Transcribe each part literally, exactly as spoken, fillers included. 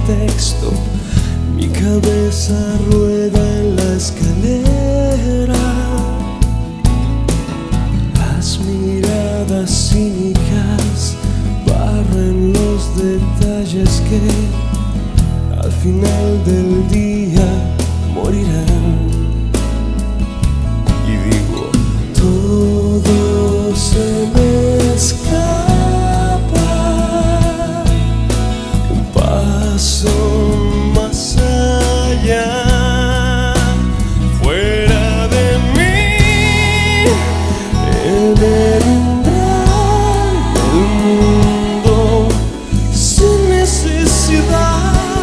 pretexto. Mi cabeza rueda en la escalera. Las miradas cínicas barren los detalles que al final del día morirán. Y digo, todo se me escapa, un paso más allá, fuera de mí, en el umbral del mundo, sin necesidad.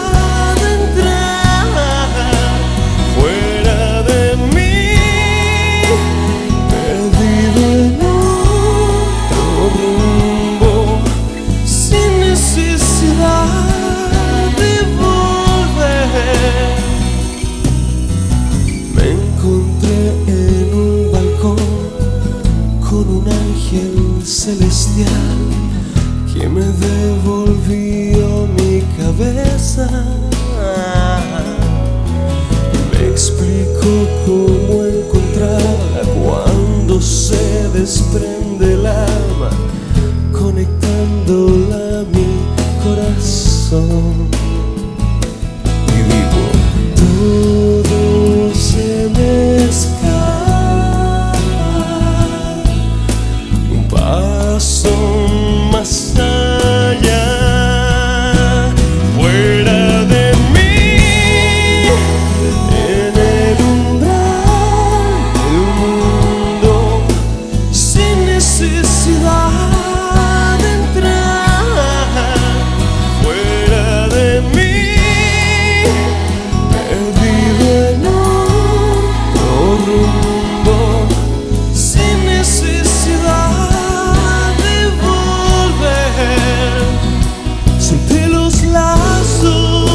Celestial que me devolvió mi cabeza, me explicó cómo encontrarla cuando se desprende el alma, conectándola a mi corazón. Y digo, todo se me escapa, son más allá, fuera de mí, en el umbral del mundo, sin necesidad de entrar, fuera de mí, perdido en otro rumbo, sin necesidad. Solté los lazos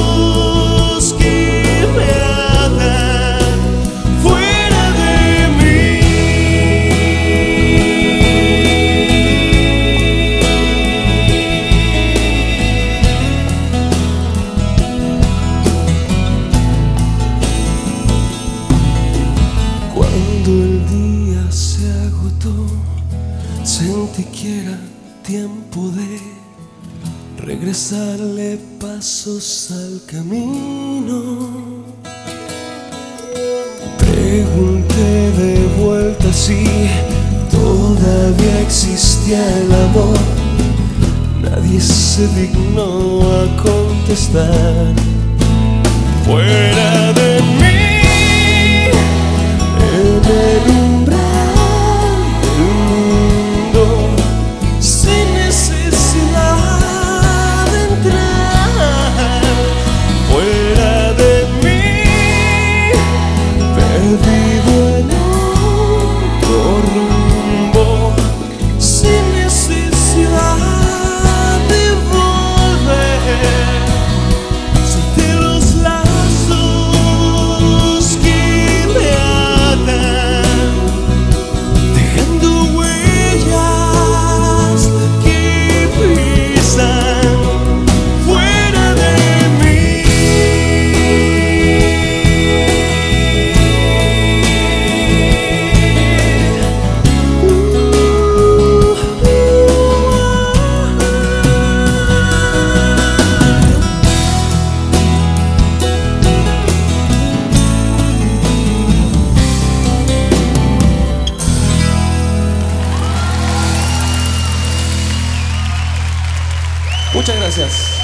que me atan, fuera de mí. Cuando el día se agotó, sentí que era tiempo de regresarle pasos al camino. Pregunté de vuelta si todavía existía el amor. Nadie se dignó a contestar. Fuera de mí, en el umbral del mundo, sin necesidad. Perdido en otro rumbo, sin necesidad de volver. Solté los lazos que me atan, dejando huellas que pisan fuera de mí. Muchas gracias.